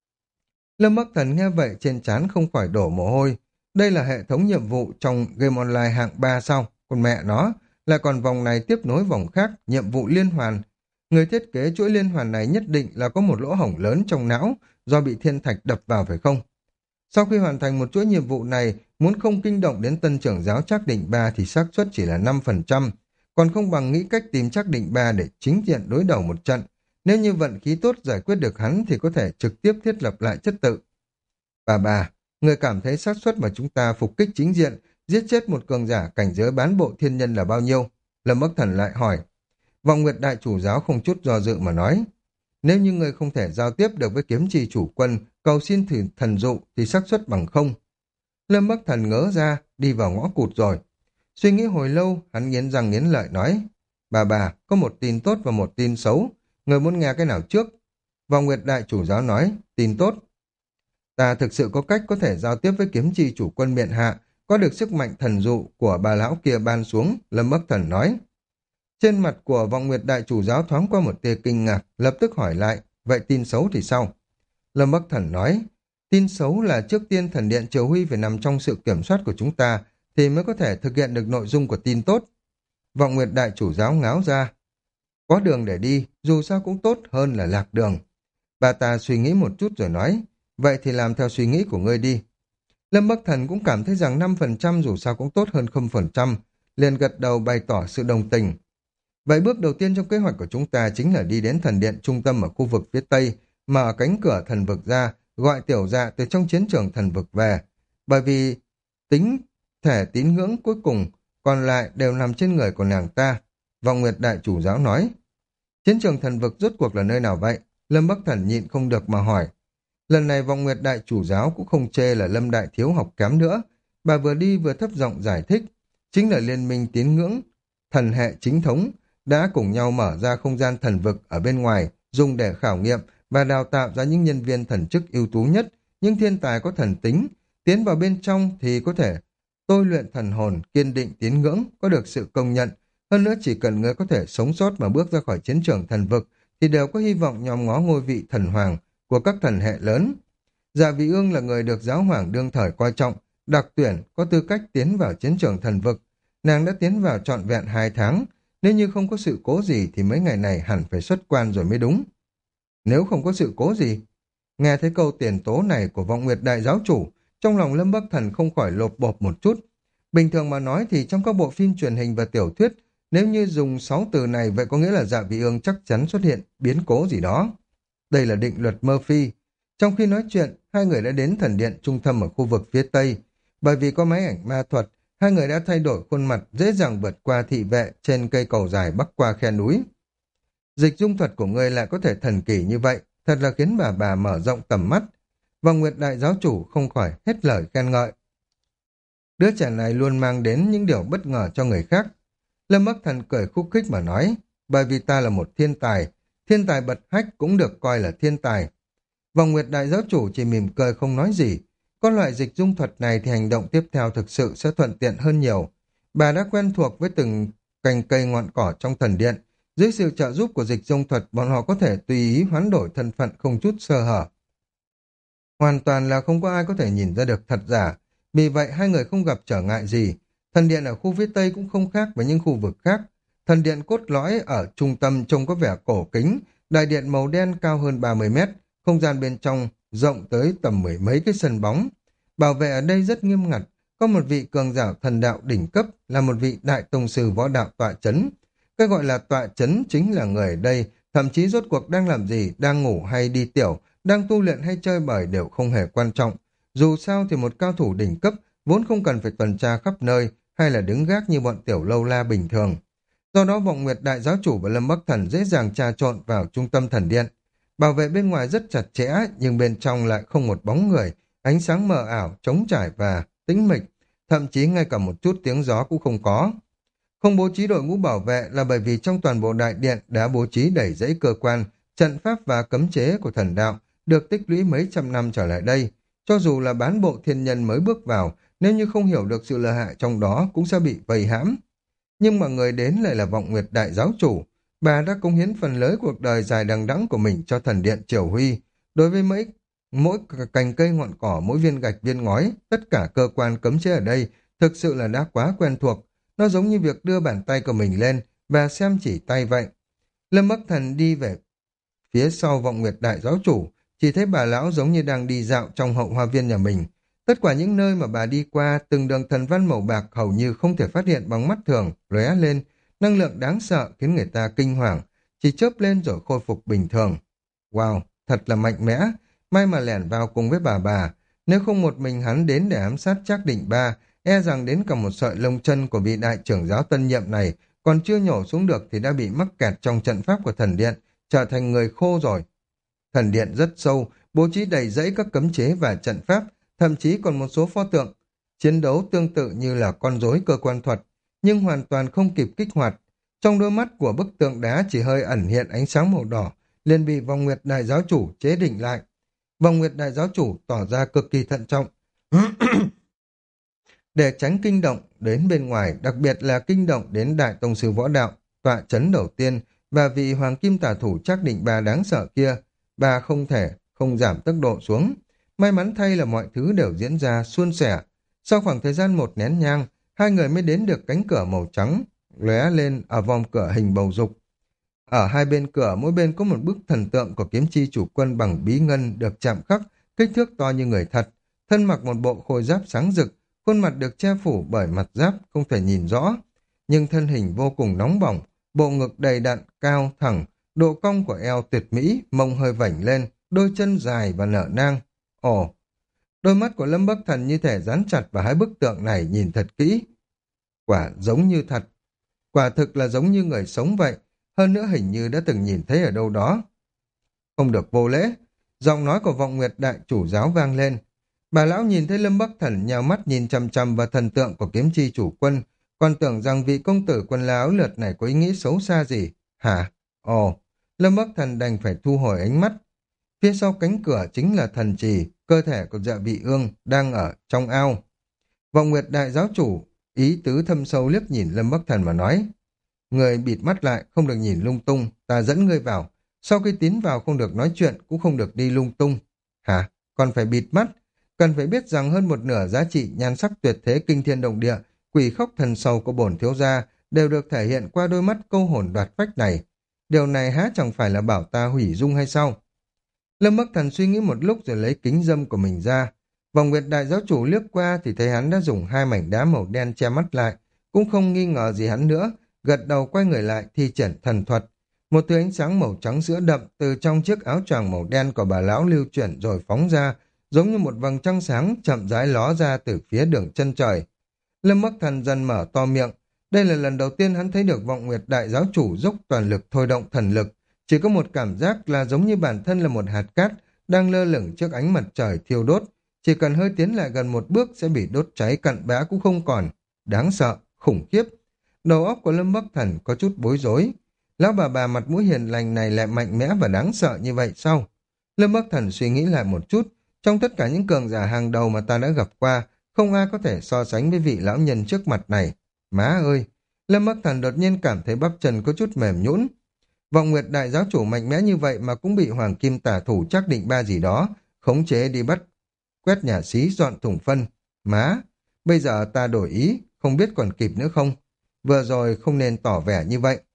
Lâm Bắc Thần nghe vậy trên trán không khỏi đổ mồ hôi. Đây là hệ thống nhiệm vụ trong game online hạng ba sao, còn mẹ nó, lại còn vòng này tiếp nối vòng khác, nhiệm vụ liên hoàn. Người thiết kế chuỗi liên hoàn này nhất định là có một lỗ hổng lớn trong não do bị thiên thạch đập vào phải không? Sau khi hoàn thành một chuỗi nhiệm vụ này, muốn không kinh động đến tân trưởng giáo Trác Định Ba thì xác suất chỉ là năm phần trăm, còn không bằng nghĩ cách tìm Trác Định Ba để chính diện đối đầu một trận. Nếu như vận khí tốt giải quyết được hắn thì có thể trực tiếp thiết lập lại trật tự. Bà bà, người cảm thấy xác suất mà chúng ta phục kích chính diện, giết chết một cường giả cảnh giới bán bộ thiên nhân là bao nhiêu? Lâm Bắc Thần lại hỏi. Vọng Nguyệt đại chủ giáo không chút do dự mà nói. Nếu như người không thể giao tiếp được với kiếm trì chủ quân, cầu xin thử thần dụ thì xác suất bằng không. Lâm Bắc Thần ngớ ra, đi vào ngõ cụt rồi. Suy nghĩ hồi lâu, hắn nghiến răng nghiến lợi nói. Bà bà, có một tin tốt và một tin xấu. Người muốn nghe cái nào trước? Vọng Nguyệt Đại Chủ Giáo nói, tin tốt. Ta thực sự có cách có thể giao tiếp với kiếm chi chủ quân miện hạ, có được sức mạnh thần dụ của bà lão kia ban xuống, Lâm Bắc Thần nói. Trên mặt của Vọng Nguyệt Đại Chủ Giáo thoáng qua một tia kinh ngạc, lập tức hỏi lại, vậy tin xấu thì sao? Lâm Bắc Thần nói, tin xấu là trước tiên thần điện Triều Huy phải nằm trong sự kiểm soát của chúng ta, thì mới có thể thực hiện được nội dung của tin tốt. Vọng Nguyệt Đại Chủ Giáo ngáo ra, có đường để đi, dù sao cũng tốt hơn là lạc đường. Bà ta suy nghĩ một chút rồi nói, vậy thì làm theo suy nghĩ của ngươi đi. Lâm Bắc Thần cũng cảm thấy rằng năm phần trăm dù sao cũng tốt hơn không phần trăm, liền gật đầu bày tỏ sự đồng tình. Vậy bước đầu tiên trong kế hoạch của chúng ta chính là đi đến thần điện trung tâm ở khu vực phía Tây, mở cánh cửa thần vực ra, gọi tiểu dạ từ trong chiến trường thần vực về. Bởi vì tính thể tín ngưỡng cuối cùng còn lại đều nằm trên người của nàng ta. Vọng Nguyệt Đại Chủ Giáo nói, chiến trường thần vực rốt cuộc là nơi nào vậy? Lâm Bắc Thần nhịn không được mà hỏi. Lần này Vọng Nguyệt Đại Chủ Giáo cũng không chê là Lâm Đại Thiếu học kém nữa. Bà vừa đi vừa thấp giọng giải thích, chính là liên minh tín ngưỡng, thần hệ chính thống, đã cùng nhau mở ra không gian thần vực ở bên ngoài, dùng để khảo nghiệm và đào tạo ra những nhân viên thần chức ưu tú nhất, những thiên tài có thần tính. Tiến vào bên trong thì có thể tôi luyện thần hồn, kiên định tín ngưỡng, có được sự công nhận. Hơn nữa chỉ cần người có thể sống sót mà bước ra khỏi chiến trường thần vực, thì đều có hy vọng nhòm ngó ngôi vị thần hoàng của các thần hệ lớn. Dạ Vị Ương là người được giáo hoàng đương thời coi trọng, đặc tuyển, có tư cách tiến vào chiến trường thần vực. Nàng đã tiến vào trọn vẹn hai tháng, nếu như không có sự cố gì thì mấy ngày này hẳn phải xuất quan rồi mới đúng. Nếu không có sự cố gì? Nghe thấy câu tiền tố này của Vọng Nguyệt Đại Giáo Chủ, trong lòng Lâm Bắc Thần không khỏi lột bột một chút. Bình thường mà nói thì trong các bộ phim truyền hình và tiểu thuyết, nếu như dùng sáu từ này vậy có nghĩa là Dạ Vị Ương chắc chắn xuất hiện biến cố gì đó. Đây là định luật Murphy. Trong khi nói chuyện, hai người đã đến thần điện trung tâm ở khu vực phía Tây. Bởi vì có máy ảnh ma thuật, hai người đã thay đổi khuôn mặt dễ dàng vượt qua thị vệ trên cây cầu dài bắc qua khe núi. Dịch dung thuật của ngươi lại có thể thần kỳ như vậy, thật là khiến bà bà mở rộng tầm mắt. Và Nguyệt Đại Giáo Chủ không khỏi hết lời khen ngợi. Đứa trẻ này luôn mang đến những điều bất ngờ cho người khác. Lâm Bắc Thần cười khúc khích mà nói, bởi vì ta là một thiên tài, thiên tài bật hách cũng được coi là thiên tài. Vòng Nguyệt Đại Giáo Chủ chỉ mỉm cười không nói gì. Có loại dịch dung thuật này thì hành động tiếp theo thực sự sẽ thuận tiện hơn nhiều. Bà đã quen thuộc với từng cành cây ngọn cỏ trong thần điện. Dưới sự trợ giúp của dịch dung thuật, bọn họ có thể tùy ý hoán đổi thân phận không chút sơ hở. Hoàn toàn là không có ai có thể nhìn ra được thật giả. Vì vậy hai người không gặp trở ngại gì. Thần điện ở khu phía Tây cũng không khác với những khu vực khác. Thần điện cốt lõi ở trung tâm trông có vẻ cổ kính, đại điện màu đen cao hơn ba mươi mét, không gian bên trong rộng tới tầm mười mấy cái sân bóng. Bảo vệ ở đây rất nghiêm ngặt, có một vị cường giả thần đạo đỉnh cấp là một vị đại tông sư võ đạo tọa chấn. Cái gọi là tọa chấn chính là người ở đây, thậm chí rốt cuộc đang làm gì, đang ngủ hay đi tiểu, đang tu luyện hay chơi bời đều không hề quan trọng. Dù sao thì một cao thủ đỉnh cấp vốn không cần phải tuần tra khắp nơi hay là đứng gác như bọn tiểu lâu la bình thường. Do đó Vọng Nguyệt Đại Giáo Chủ và Lâm Bắc Thần dễ dàng trà trộn vào trung tâm thần điện. Bảo vệ bên ngoài rất chặt chẽ nhưng bên trong lại không một bóng người, ánh sáng mờ ảo, trống trải và tĩnh mịch, thậm chí ngay cả một chút tiếng gió cũng không có. Không bố trí đội ngũ bảo vệ là bởi vì trong toàn bộ đại điện đã bố trí đầy dãy cơ quan, trận pháp và cấm chế của thần đạo được tích lũy mấy trăm năm trở lại đây. Cho dù là bán bộ thiên nhân mới bước vào, nếu như không hiểu được sự lợi hại trong đó cũng sẽ bị vây hãm. Nhưng mà người đến lại là Vọng Nguyệt Đại Giáo Chủ. Bà đã cống hiến phần lớn cuộc đời dài đằng đẵng của mình cho thần điện Triều Huy. Đối với mấy mỗi cành cây ngọn cỏ, mỗi viên gạch viên ngói, tất cả cơ quan cấm chế ở đây thực sự là đã quá quen thuộc. Nó giống như việc đưa bàn tay của mình lên và xem chỉ tay vậy. Lâm Bắc Thần đi về phía sau Vọng Nguyệt Đại Giáo Chủ, chỉ thấy bà lão giống như đang đi dạo trong hậu hoa viên nhà mình. Tất cả những nơi mà bà đi qua, từng đường thần văn màu bạc hầu như không thể phát hiện bằng mắt thường, lóe lên, năng lượng đáng sợ khiến người ta kinh hoàng, chỉ chớp lên rồi khôi phục bình thường. Wow, thật là mạnh mẽ, may mà lẻn vào cùng với bà bà, nếu không một mình hắn đến để ám sát Trác Định Ba, e rằng đến cả một sợi lông chân của vị đại trưởng giáo tân nhiệm này còn chưa nhổ xuống được thì đã bị mắc kẹt trong trận pháp của thần điện, trở thành người khô rồi. Thần điện rất sâu, bố trí đầy dãy các cấm chế và trận pháp, thậm chí còn một số pho tượng chiến đấu tương tự như là con rối cơ quan thuật, nhưng hoàn toàn không kịp kích hoạt. Trong đôi mắt của bức tượng đá chỉ hơi ẩn hiện ánh sáng màu đỏ, liền bị vòng nguyệt đại giáo chủ chế định lại. Vòng nguyệt đại giáo chủ tỏ ra cực kỳ thận trọng. Để tránh kinh động đến bên ngoài, đặc biệt là kinh động đến đại tông sư võ đạo, tọa chấn đầu tiên và vị hoàng kim tả thủ chắc định bà đáng sợ kia, bà không thể không giảm tốc độ xuống. May mắn thay là mọi thứ đều diễn ra suôn sẻ. Sau khoảng thời gian một nén nhang, hai người mới đến được cánh cửa màu trắng, lóe lên ở vòng cửa hình bầu dục. Ở hai bên cửa, mỗi bên có một bức thần tượng của kiếm chi chủ quân bằng bí ngân được chạm khắc, kích thước to như người thật, thân mặc một bộ khôi giáp sáng rực, khuôn mặt được che phủ bởi mặt giáp không thể nhìn rõ, nhưng thân hình vô cùng nóng bỏng, bộ ngực đầy đặn, cao, thẳng, độ cong của eo tuyệt mỹ, mông hơi vảnh lên, đôi chân dài và nở nang. Ồ, đôi mắt của Lâm Bắc Thần như thể dán chặt vào hai bức tượng này nhìn thật kỹ. Quả giống như thật, quả thực là giống như người sống vậy, hơn nữa hình như đã từng nhìn thấy ở đâu đó. Không được vô lễ, giọng nói của vọng nguyệt đại chủ giáo vang lên. Bà lão nhìn thấy Lâm Bắc Thần nhào mắt nhìn chằm chằm vào thần tượng của kiếm chi chủ quân, còn tưởng rằng vị công tử quân la áo lượt này có ý nghĩ xấu xa gì. Hả? Ồ, Lâm Bắc Thần đành phải thu hồi ánh mắt. Phía sau cánh cửa chính là thần trì, cơ thể của dạ vị ương đang ở trong ao. Vọng nguyệt đại giáo chủ, ý tứ thâm sâu liếc nhìn Lâm Bắc Thần mà nói. Người bịt mắt lại, không được nhìn lung tung, ta dẫn ngươi vào. Sau khi tiến vào không được nói chuyện, cũng không được đi lung tung. Hả? Còn phải bịt mắt? Cần phải biết rằng hơn một nửa giá trị nhan sắc tuyệt thế kinh thiên động địa, quỷ khóc thần sầu của bổn thiếu gia đều được thể hiện qua đôi mắt câu hồn đoạt phách này. Điều này há chẳng phải là bảo ta hủy dung hay sao? Lâm Bắc Thần suy nghĩ một lúc rồi lấy kính dâm của mình ra. Vòng nguyệt đại giáo chủ liếc qua thì thấy hắn đã dùng hai mảnh đá màu đen che mắt lại, cũng không nghi ngờ gì hắn nữa, gật đầu quay người lại thi triển thần thuật. Một thứ ánh sáng màu trắng sữa đậm từ trong chiếc áo choàng màu đen của bà lão lưu chuyển rồi phóng ra, giống như một vầng trăng sáng chậm rãi ló ra từ phía đường chân trời. Lâm Bắc Thần dần mở to miệng. Đây là lần đầu tiên hắn thấy được vọng nguyệt đại giáo chủ dốc toàn lực thôi động thần lực. Chỉ có một cảm giác là giống như bản thân là một hạt cát đang lơ lửng trước ánh mặt trời thiêu đốt. Chỉ cần hơi tiến lại gần một bước sẽ bị đốt cháy cặn bã cũng không còn. Đáng sợ, khủng khiếp. Đầu óc của Lâm Bắc Thần có chút bối rối. Lão bà bà mặt mũi hiền lành này lại mạnh mẽ và đáng sợ như vậy sao? Lâm Bắc Thần suy nghĩ lại một chút. Trong tất cả những cường giả hàng đầu mà ta đã gặp qua, không ai có thể so sánh với vị lão nhân trước mặt này. Má ơi! Lâm Bắc Thần đột nhiên cảm thấy bắp chân có chút mềm nhũn. Vọng nguyệt đại giáo chủ mạnh mẽ như vậy mà cũng bị hoàng kim tả thủ chắc định ba gì đó, khống chế đi bắt, quét nhà xí dọn thùng phân. Má! Bây giờ ta đổi ý, không biết còn kịp nữa không? Vừa rồi không nên tỏ vẻ như vậy.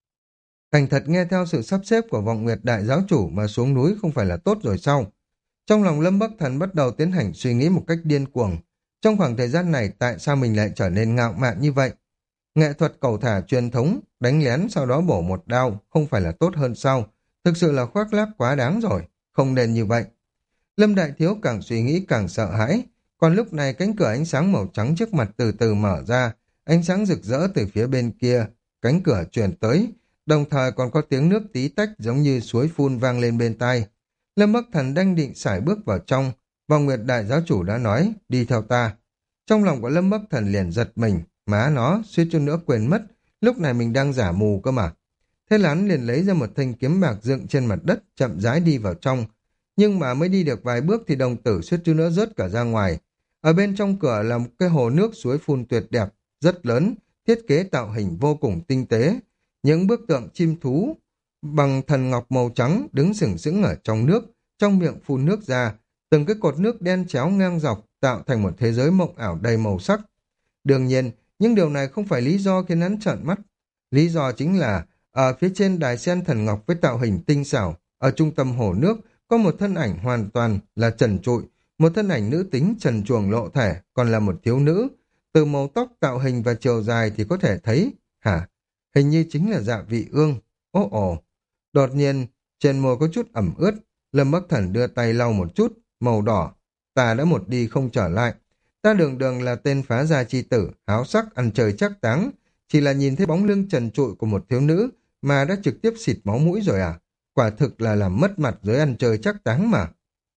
Thành thật nghe theo sự sắp xếp của vọng nguyệt đại giáo chủ mà xuống núi không phải là tốt rồi sao? Trong lòng Lâm Bắc Thần bắt đầu tiến hành suy nghĩ một cách điên cuồng. Trong khoảng thời gian này tại sao mình lại trở nên ngạo mạn như vậy? Nghệ thuật cầu thả truyền thống, đánh lén sau đó bổ một đao, không phải là tốt hơn sao? Thực sự là khoác lác quá đáng rồi, không nên như vậy. Lâm Đại Thiếu càng suy nghĩ càng sợ hãi. Còn lúc này cánh cửa ánh sáng màu trắng trước mặt từ từ mở ra, ánh sáng rực rỡ từ phía bên kia, cánh cửa truyền tới, đồng thời còn có tiếng nước tí tách giống như suối phun vang lên bên tai. Lâm Bắc Thần đang định sải bước vào trong, Vòng Nguyệt đại giáo chủ đã nói, đi theo ta. Trong lòng của Lâm Bắc Thần liền giật mình, má nó, suýt chút nữa quên mất, lúc này mình đang giả mù cơ mà. Thế là hắn liền lấy ra một thanh kiếm bạc dựng trên mặt đất, chậm rãi đi vào trong. Nhưng mà mới đi được vài bước thì đồng tử suýt chút nữa rớt cả ra ngoài. Ở bên trong cửa là một cái hồ nước suối phun tuyệt đẹp, rất lớn, thiết kế tạo hình vô cùng tinh tế. Những bức tượng chim thú bằng thần ngọc màu trắng đứng sừng sững ở trong nước, trong miệng phun nước ra, từng cái cột nước đen chéo ngang dọc tạo thành một thế giới mộng ảo đầy màu sắc. Đương nhiên, những điều này không phải lý do khiến hắn trợn mắt. Lý do chính là ở phía trên đài sen thần ngọc với tạo hình tinh xảo, ở trung tâm hồ nước có một thân ảnh hoàn toàn là trần trụi, một thân ảnh nữ tính trần truồng lộ thể, còn là một thiếu nữ. Từ màu tóc, tạo hình và chiều dài thì có thể thấy, hả? Hình như chính là Dạ Vị Ương. Ồ ồ, đột nhiên, trên môi có chút ẩm ướt, Lâm Bắc Thần đưa tay lau một chút, màu đỏ. Ta đã một đi không trở lại. Ta đường đường là tên phá gia chi tử, háo sắc, ăn chơi chắc táng. Chỉ là nhìn thấy bóng lưng trần trụi của một thiếu nữ mà đã trực tiếp xịt máu mũi rồi à? Quả thực là làm mất mặt giới ăn chơi chắc táng mà.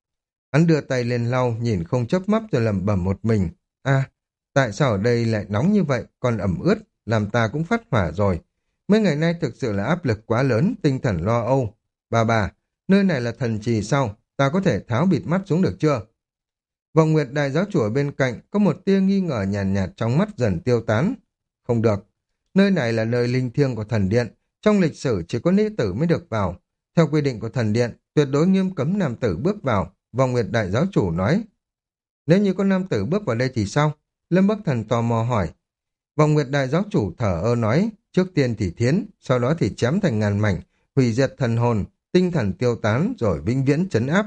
Hắn đưa tay lên lau, nhìn không chớp mắt rồi lẩm bẩm một mình. À, tại sao ở đây lại nóng như vậy, còn ẩm ướt, làm ta cũng phát hỏa rồi. Mấy ngày nay thực sự là áp lực quá lớn, tinh thần lo âu. Bà bà, nơi này là thần trì sao? Ta có thể tháo bịt mắt xuống được chưa? Vọng Nguyệt đại giáo chủ ở bên cạnh có một tia nghi ngờ nhàn nhạt, nhạt trong mắt dần tiêu tán. Không được, nơi này là nơi linh thiêng của thần điện, trong lịch sử chỉ có nữ tử mới được vào. Theo quy định của thần điện, tuyệt đối nghiêm cấm nam tử bước vào, Vọng Nguyệt đại giáo chủ nói. Nếu như có nam tử bước vào đây thì sao? Lâm Bắc Thần tò mò hỏi. Vọng Nguyệt đại giáo chủ thở ơ nói, trước tiên thì thiến, sau đó thì chém thành ngàn mảnh, hủy diệt thần hồn, tinh thần tiêu tán rồi vĩnh viễn trấn áp.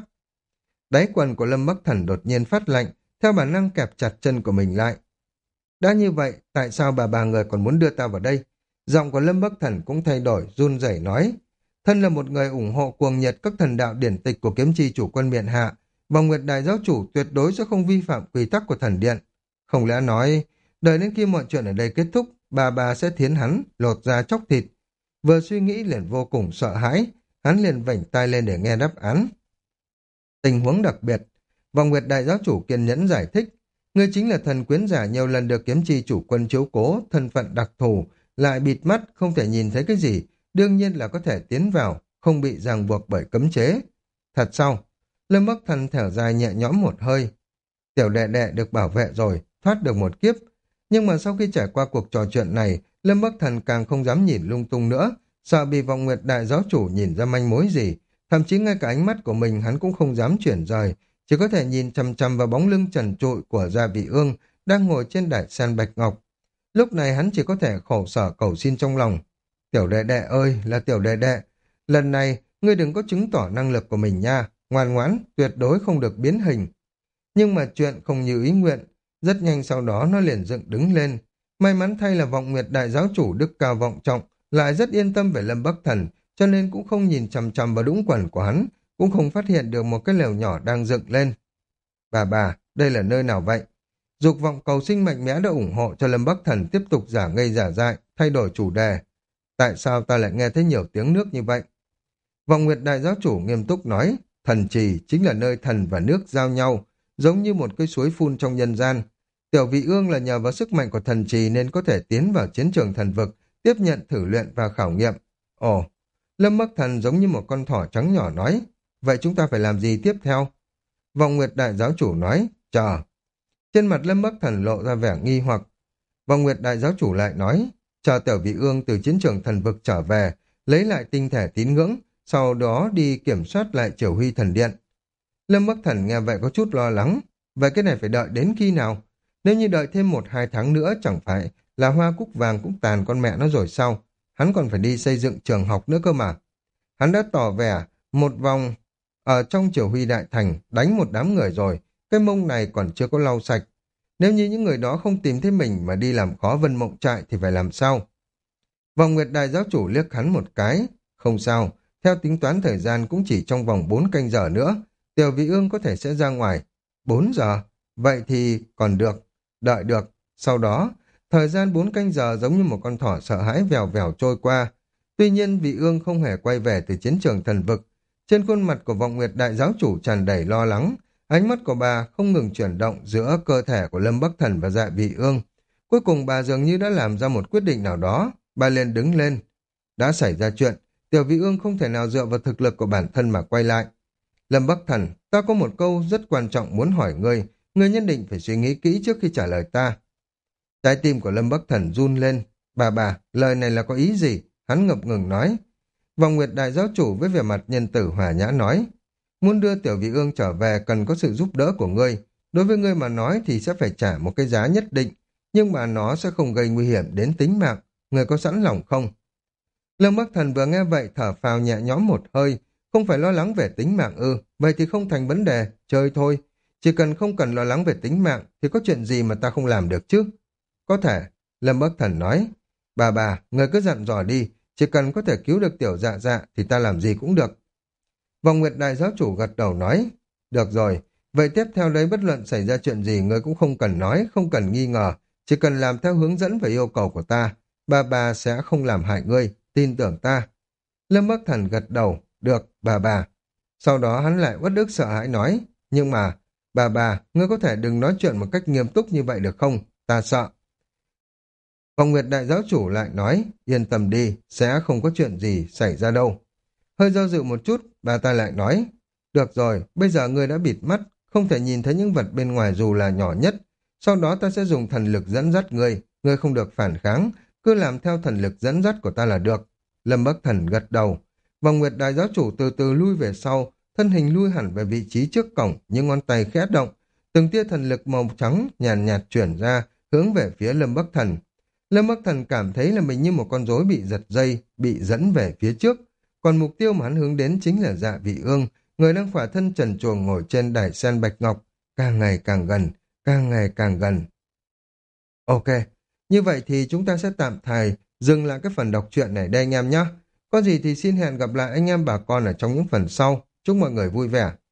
Đáy quần của Lâm Bắc Thần đột nhiên phát lạnh, theo bản năng kẹp chặt chân của mình lại. Đã như vậy, tại sao bà bà người còn muốn đưa ta vào đây? Giọng của Lâm Bắc Thần cũng thay đổi, run rẩy nói. Thân là một người ủng hộ cuồng nhiệt các thần đạo điển tịch của kiếm chi chủ quân miện hạ, Vọng Nguyệt đại giáo chủ tuyệt đối sẽ không vi phạm quy tắc của thần điện. Không lẽ nói, đợi đến khi mọi chuyện ở đây kết thúc, bà bà sẽ thiến hắn, lột da chóc thịt. Vừa suy nghĩ liền vô cùng sợ hãi, hắn liền vểnh tai lên để nghe đáp án. Tình huống đặc biệt, Vọng Nguyệt đại giáo chủ kiên nhẫn giải thích, ngươi chính là thần quyến giả nhiều lần được kiếm chi chủ quân chiếu cố, thân phận đặc thù, lại bịt mắt, không thể nhìn thấy cái gì, đương nhiên là có thể tiến vào, không bị ràng buộc bởi cấm chế. Thật sao? Lâm Bắc Thần thở dài nhẹ nhõm một hơi. Tiểu đệ đệ được bảo vệ rồi, thoát được một kiếp. Nhưng mà sau khi trải qua cuộc trò chuyện này, Lâm Bắc Thần càng không dám nhìn lung tung nữa, sợ bị Vọng Nguyệt đại giáo chủ nhìn ra manh mối gì. Thậm chí ngay cả ánh mắt của mình hắn cũng không dám chuyển rời, chỉ có thể nhìn chằm chằm vào bóng lưng trần trụi của Gia Vị Ương đang ngồi trên đại sen bạch ngọc. Lúc này hắn chỉ có thể khổ sở cầu xin trong lòng. Tiểu đệ đệ ơi, là tiểu đệ đệ, lần này ngươi đừng có chứng tỏ năng lực của mình nha, ngoan ngoãn, tuyệt đối không được biến hình. Nhưng mà chuyện không như ý nguyện, rất nhanh sau đó nó liền dựng đứng lên. May mắn thay là Vọng Nguyệt đại giáo chủ đức cao vọng trọng, lại rất yên tâm về Lâm Bắc Thần, cho nên cũng không nhìn chằm chằm vào đũng quần của hắn, cũng không phát hiện được một cái lều nhỏ đang dựng lên. Bà bà, đây là nơi nào vậy? Dục vọng cầu sinh mạnh mẽ đã ủng hộ cho Lâm Bắc Thần tiếp tục giả ngây giả dại, thay đổi chủ đề. Tại sao ta lại nghe thấy nhiều tiếng nước như vậy? Vọng Nguyệt đại giáo chủ nghiêm túc nói, thần trì chính là nơi thần và nước giao nhau, giống như một cái suối phun trong nhân gian. Tiểu Vị Ương là nhờ vào sức mạnh của thần trì nên có thể tiến vào chiến trường thần vực, tiếp nhận thử luyện và khảo nghiệm. Ồ, Lâm Bắc Thần giống như một con thỏ trắng nhỏ nói, vậy chúng ta phải làm gì tiếp theo? Vọng Nguyệt đại giáo chủ nói, chờ. Trên mặt Lâm Bắc Thần lộ ra vẻ nghi hoặc. Vọng Nguyệt đại giáo chủ lại nói, chờ Tiểu Vị Ương từ chiến trường thần vực trở về, lấy lại tinh thể tín ngưỡng, sau đó đi kiểm soát lại Triều Huy thần điện. Lâm Bắc Thần nghe vậy có chút lo lắng, vậy cái này phải đợi đến khi nào? Nếu như đợi thêm một hai tháng nữa chẳng phải là hoa cúc vàng cũng tàn con mẹ nó rồi sao? Hắn còn phải đi xây dựng trường học nữa cơ mà. Hắn đã tỏ vẻ một vòng ở trong Triều Huy đại thành đánh một đám người rồi, cái mông này còn chưa có lau sạch. Nếu như những người đó không tìm thấy mình mà đi làm khó Vân Mộng Trại thì phải làm sao? Vọng Nguyệt đại giáo chủ liếc hắn một cái, không sao, theo tính toán thời gian cũng chỉ trong vòng bốn canh giờ nữa, Tiểu Vị Ương có thể sẽ ra ngoài. Bốn giờ? Vậy thì còn được, đợi được. Sau đó, thời gian bốn canh giờ giống như một con thỏ sợ hãi vèo vèo trôi qua. Tuy nhiên Vị Ương không hề quay về từ chiến trường thần vực. Trên khuôn mặt của Vọng Nguyệt đại giáo chủ tràn đầy lo lắng, ánh mắt của bà không ngừng chuyển động giữa cơ thể của Lâm Bắc Thần và Dạ Vị Ương. Cuối cùng bà dường như đã làm ra một quyết định nào đó, bà liền đứng lên. Đã xảy ra chuyện, Tiểu Vị Ương không thể nào dựa vào thực lực của bản thân mà quay lại. Lâm Bắc Thần, ta có một câu rất quan trọng muốn hỏi ngươi, ngươi nhất định phải suy nghĩ kỹ trước khi trả lời ta. Trái tim của Lâm Bắc Thần run lên. Bà bà, lời này là có ý gì? Hắn ngập ngừng nói. Vọng Nguyệt đại giáo chủ với vẻ mặt nhân tử hòa nhã nói, muốn đưa Tiểu Vị Ương trở về cần có sự giúp đỡ của ngươi. Đối với ngươi mà nói thì sẽ phải trả một cái giá nhất định, nhưng mà nó sẽ không gây nguy hiểm đến tính mạng. Ngươi có sẵn lòng không? Lâm Bắc Thần vừa nghe vậy thở phào nhẹ nhõm một hơi, không phải lo lắng về tính mạng ư, vậy thì không thành vấn đề, chơi thôi. Chỉ cần không cần lo lắng về tính mạng thì có chuyện gì mà ta không làm được chứ? Có thể, Lâm Bắc Thần nói, bà bà, người cứ dặn dò đi, chỉ cần có thể cứu được Tiểu Dạ Dạ thì ta làm gì cũng được. Vọng Nguyệt đại giáo chủ gật đầu nói, được rồi, vậy tiếp theo đấy bất luận xảy ra chuyện gì người cũng không cần nói, không cần nghi ngờ, chỉ cần làm theo hướng dẫn và yêu cầu của ta, bà bà sẽ không làm hại ngươi, tin tưởng ta. Lâm Bắc Thần gật đầu, được, bà bà. Sau đó hắn lại uất ức sợ hãi nói, nhưng mà, bà bà, ngươi có thể đừng nói chuyện một cách nghiêm túc như vậy được không? Ta sợ. Vọng Nguyệt Đại Giáo Chủ lại nói, yên tâm đi, sẽ không có chuyện gì xảy ra đâu. Hơi do dự một chút, bà ta lại nói, được rồi, bây giờ ngươi đã bịt mắt, không thể nhìn thấy những vật bên ngoài dù là nhỏ nhất. Sau đó ta sẽ dùng thần lực dẫn dắt ngươi, ngươi không được phản kháng, cứ làm theo thần lực dẫn dắt của ta là được. Lâm Bắc Thần gật đầu. Vọng Nguyệt Đại Giáo Chủ từ từ lui về sau, thân hình lui hẳn về vị trí trước cổng, những ngón tay khẽ động. Từng tia thần lực màu trắng nhàn nhạt, nhạt chuyển ra, hướng về phía Lâm Bắc Thần. Lâm Bắc Thần cảm thấy là mình như một con rối bị giật dây, bị dẫn về phía trước. Còn mục tiêu mà hắn hướng đến chính là Dạ Vị Ương, người đang khỏa thân trần truồng ngồi trên đài sen bạch ngọc, càng ngày càng gần, càng ngày càng gần. Ok, như vậy thì chúng ta sẽ tạm thời dừng lại cái phần đọc truyện này đây anh em nhé. Có gì thì xin hẹn gặp lại anh em bà con ở trong những phần sau. Chúc mọi người vui vẻ.